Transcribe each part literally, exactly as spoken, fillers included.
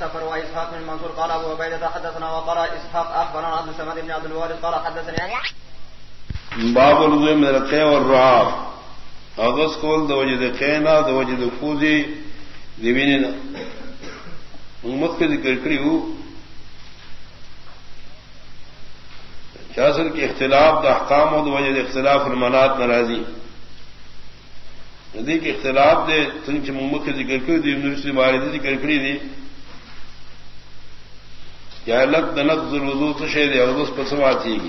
السفر وإسحاق بن منصور قال أبو عبيدة حدثنا وقرأ إسحاق أخبرنا عبد الصمد بن عبد الوارث قال حدثني باب الوضوء من القيء والرعاف اغس کول دو وجد قینا دو وجد فوزی دیویننا امت کے ذکر کریو چاصل کے اختلاف دا احکام و دو وجد اختلاف المنات ناراضی ندی کے اختلاف دے تنچ امت کے ذکر کریو دی یونیورسٹی ماردی ذکر کری دی یا لک دنقض الوضوء تشے دے اغس پسمات تھی گی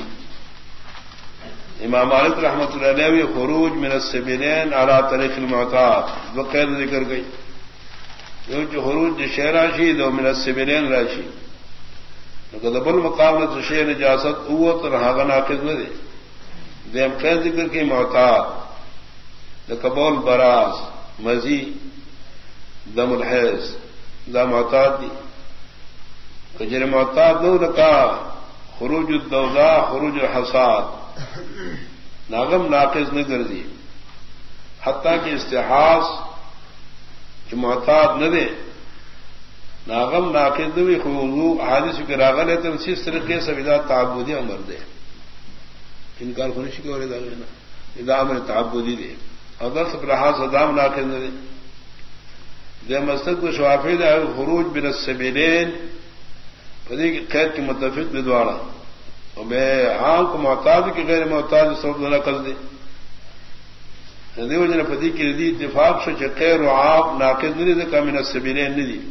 امام مالک رحمۃ اللہ علیہ خروج من السبیلین علی طریق المعتاد وقید ذکر گئی جو خروج شہراشی دو من السبیلین راشی دبل مقام نے شہر نجاست قوت اور ہاغ ناقض نہ دے دیم قید ذکر کی معتاد قبول براز مزی دم الحیض دا معتاد دی کجر معتاد نو لکا خروج الدوزا خروج الحصاد ناغم ناقض نہ گردی حتیٰ کہ استحاص جو معتاد نہ دے ناغم ناقض نہ بھی خوضو حادث کے راغل ہے تو اسی طریقے سے ادا تعبدی امر دے انکار خونشی کے اور ادا امر تعبدی دے اگر سب رحاظ ادام ناقض نہ دے دے مستق شوافی دے خروج بن السبیلین پدی کی قید کی متفق بدوارا اور میں عام کو معتاد کی غیر معتاد سبب نہ کر دے دیو جن پتی کی ردی اتفاق سے خیر و عام ناقض نہیں دے کام السبیلین نہیں دی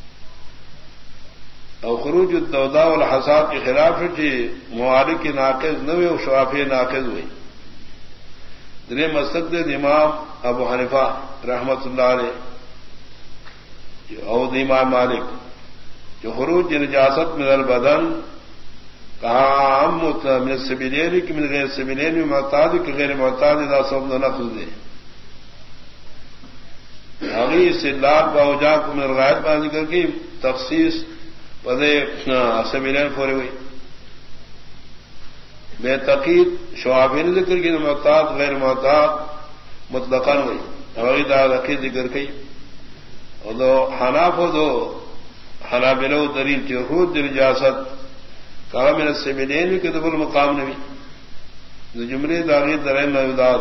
اور خروج الدودا والحصاد کے خلاف ہے معارض کی ناقض نہ ہوئے اور شوافی ناقض ہوئی دنے مستقد امام ابو حنیفہ رحمۃ اللہ علیہ اور امام مالک جو خروج نجاست من البدن کہا ہم من السبیلین کی من غیر السبیلین میں معتاد کی غیر معتاد ادا سب نہ نقل دے اگلی استدلال باوجا کو من الغائب بان ذکر کی تخصیص پدے سبیلین فورے ہوئی بے تقید شوافین ذکر کی معتاد غیر معتاد مطلقاً ہوئی اگلی دا عقید ذکر کی اور دو حناف و دو حنابلہ دلیل جو خود نجاست کہا میرے سبیلین بھی کتب المقام نبی جو جملے داغی درین نویداد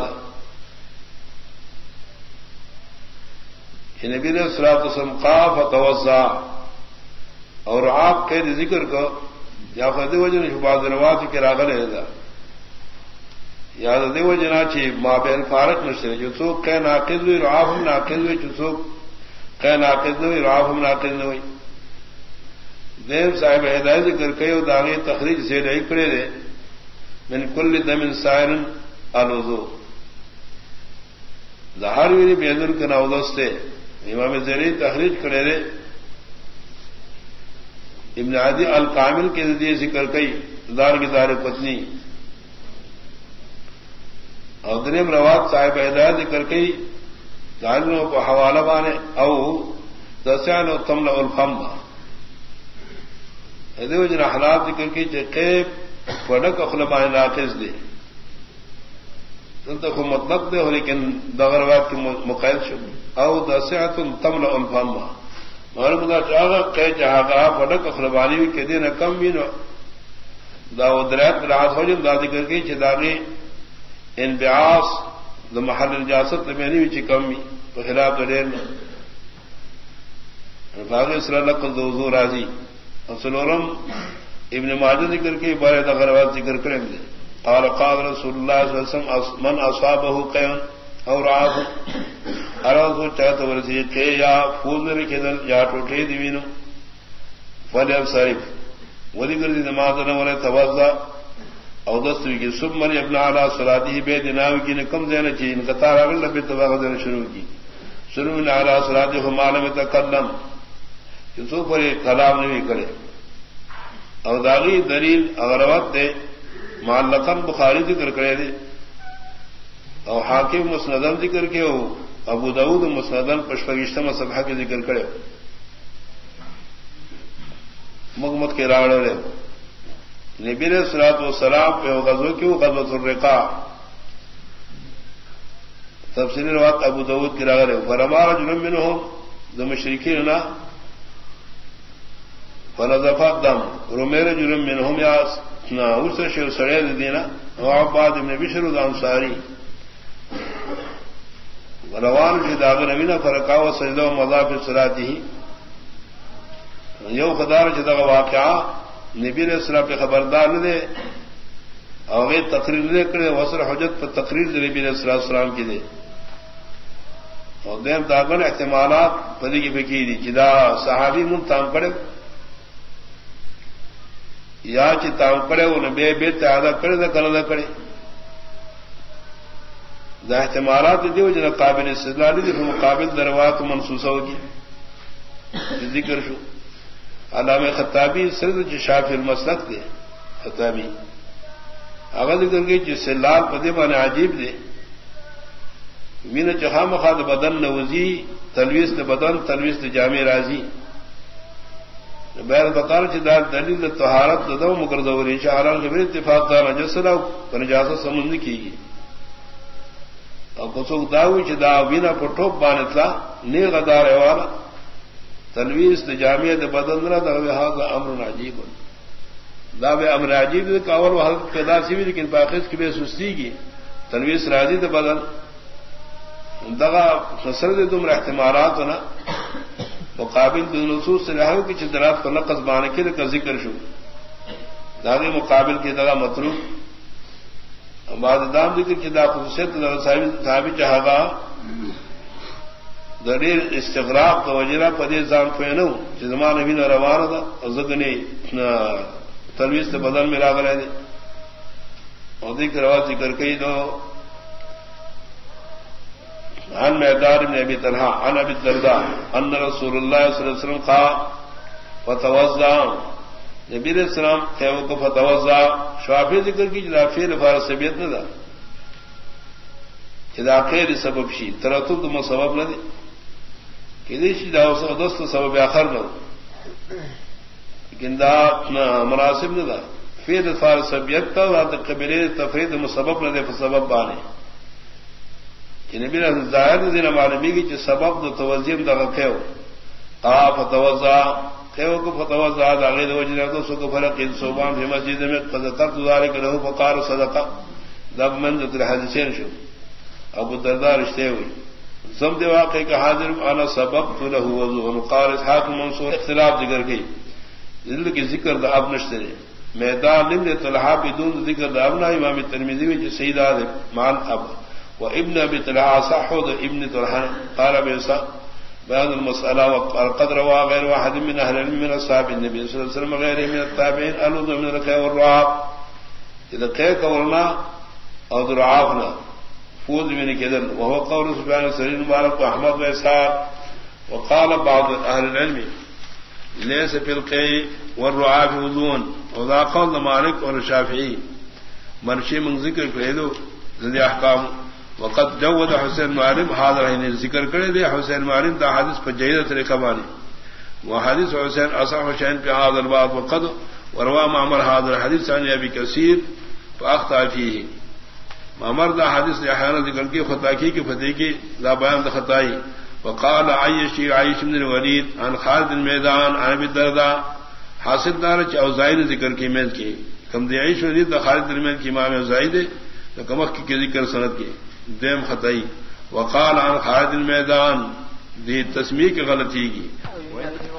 کہ نبی نے صلاۃ السمقا فتوزا اور آپ کے ذکر کو یا فدی وجن شباد روات کے راغل ہے یا دی وجنا چی ما بین فارق نشتے جو سوق کہ ناقض ہوئی رعاف ہم ناقض ہوئی جو سوق کہ ناقض ہوئی رعاف ہم ناقض ہوئی دیو صاحب ہدایت ذکر کئی داغی تخریج سے رہی کرے دے من کل دم سائر الوضوء ظہر ویری بیدر کا نودستے امام زیری تخریج کرے دے ابن عدی الکامل کے ذریعے ذکر کئی دار کی دار پتنی اور دریم روات صاحب ہدایت ذکر کئی داروں کو حوالہ بانے او دسیان و تملا الفم ادو جن حالات ذکر کی جیب پڑک اخلبان ناقص دے تو مطلب دے ہو لیکن دغروات کی مقید شد او دسیات تملا الفم معلوم دا چاہا کہ جہاں پڑک اخلبانی بھی کہ دینا کم بھی نو دا درات براعت ہو جن دا ذکر کی چداغی انبعاث دا محل الجاست لمینی بھی چی کم بھی تو خلاف دلیر میں فاغی صلی اللہ نقل دو حضور راضی سلورم ابن ماجہ ذکر کی بارے دغروات ذکر کریں گے قال قال رسول اللہ صلی اللہ علیہ وسلم من اصابہ قیان اور آف اراد کو چاہتا ورسی کہ یا فوز میں رکھے دل یا ٹوٹے دیوینو فلیب صارف وذی کر دی نماز نوالے توضا او دستوی کی سب مری ابن علا صلاتی بے دناوی کی نکم دینا چاہیے انقطار اگر لبی تباغ دینا شروع کی شروع من علا صلاتی ہم عالم تکلم جو پر کلام نہیں کرے اور داغی دلیل اگر وقت دے معلقاً بخاری ذکر کرے دے اور حاکم مسندن ذکر کے ہو ابو داود مسندن پشپگشتم صفحہ کے ذکر کرے مغمت کے راوڑے رہے نبی علیہ الصلوۃ والسلام پہ غزوہ کیوں غزوۃ الرقاع تفسیر روایت ابو داود کی راوڑے فرما رجل منهم ذو مشرکین فنظف الدم رمير جرم منهم ياس نا وسر شو سرير دینا وعباد ابن بشر الانصاری روان کی داغ نبینا فرقاو سجدہ و مضاف صلاته یو خدار چې دغه واقعا نبی علیہ السلام په خبردار نه دي او غي تقریر نه کړي وسر حجت په تقریر د نبی علیہ السلام کې دي او دیم داغن احتمالات په دې کې پکې دي چې دا صحابي مون تام کړي یا چې تام کړي او نبی به تعالی کړي دا کړه کړي دا احتمالات دیو جن قابل استدلال دي په مقابل دروات منصوصه وکي ذکر شو علامہ خطابی سرد جو شافی المسلک دے خطابی اگر ذکر گئی جس سے لال پدے بانے عجیب دے مین چخام خاد بدن نوزی تلویس نے بدن تلویس نے جامع راضی بیر بقار چدار دلیل طہارت ددو مگر دور انشاءاللہ کے اتفاق دار نجسلہ پر نجاست سمجھ کی گئی اور کسوک داوی چدا وینا پٹھوپ بانتلا نی غدار والا تلویس نے جامعت بدن رہا دا امر عجیب دا بے امر عجیب کاول و حلق پیدا سی بھی لیکن باقی کی بے سستی کی تلویس راضی دے بدن دغا خسر دے تم احتمالات نا مقابل نصوص سے رہو کہ چدرات کو نقص بانے کے کا ذکر شو داغے مقابل کی دغا مطلوب بعد دام ذکر کی دا خصوصیت صحابی چاہا دلیل استغراق کا وجرہ پدے زام فینو کہ زمان نبی نے روانہ تھا اور زدنی تلویز سے بدن میں لاغ رہے اور دیکھ رواز ذکر کئی دو عن میدار ابن ابی طلحہ عن ابی الدرداء ان رسول اللہ صلی اللہ علیہ وسلم قال فتوضا نبی علیہ السلام کہو کو فتوضا شافعی ذکر کی جدا فعل فارس سبیت نہ دا جدا خیر سبب شی ترتب تو سبب نہ دے کہ دیشی دا دوست سبب آخر نہ لیکن دا مناسب نہ دا فعل فارس سبیت تا قبلے تفرید مسبب نہ دے فسبب بانے کہ نبی نے ظاہر دین معلومی کی کہ سبب دو توزیم دا کہو قا فتوضا کہو کو فتوضا دا غیر وجہ تو سو کو فرق ان صوبان فی مسجد میں قد ترک ذلك له فقار صدقہ دب من ذکر حدیثین شو ابو الدرداء رشتے ہوئی زمد واقع کا حاضر انا سببت له وضوء قال اسحاق منصور اختلاف ذکر کی ذل کی ذکر دا اب نشتے میدان ابن طلحہ بدون ذکر دا ابن امام ترمذی میں سید ادم مان اب وابن ابي طلحہ صحود ابن طلحہ قال بيسا بیان المسألہ وقد روى غير واحد من اهل العلم من اصحاب النبي صلی اللہ علیہ وسلم غيره من التابعين الوضوء من الركوع والرعاف اذا كيف قولنا او ضعفنا فوز من كذا وهو قول سفيان الثوري مبارك واحمد واسحاق وقال بعض اهل العلم ليس في القيء والرعاف وضوء وذا قول مالك والشافعي مرشي من ذكر كيدو ذي احكام وقد جود حسين معلم هذا هنا ذکر کرے دے حسین معلم دا حدیث پر جیدہ طریقہ بانی وحديث حسين اصح شيء في هذا الباب وقد وروى معمر هذا الحديث عن ابي كثير فاخطا فيه معمر دا حدیث احیانا ذکر کی خطا کی کہ فتح کی لا بیان دا خطائی وقال عيشي عيش بن الوليد عن خالد الميدان عن ابي الدرداء حاصل دار چ اوزائی نے ذکر کی میں کی کم دی عيش ولید دا خالد الميدان کی امام اوزائی دے کمک کی ذکر سند کی دیم خطائی وقال عن خالد الميدان دی تسمیہ کی غلطی کی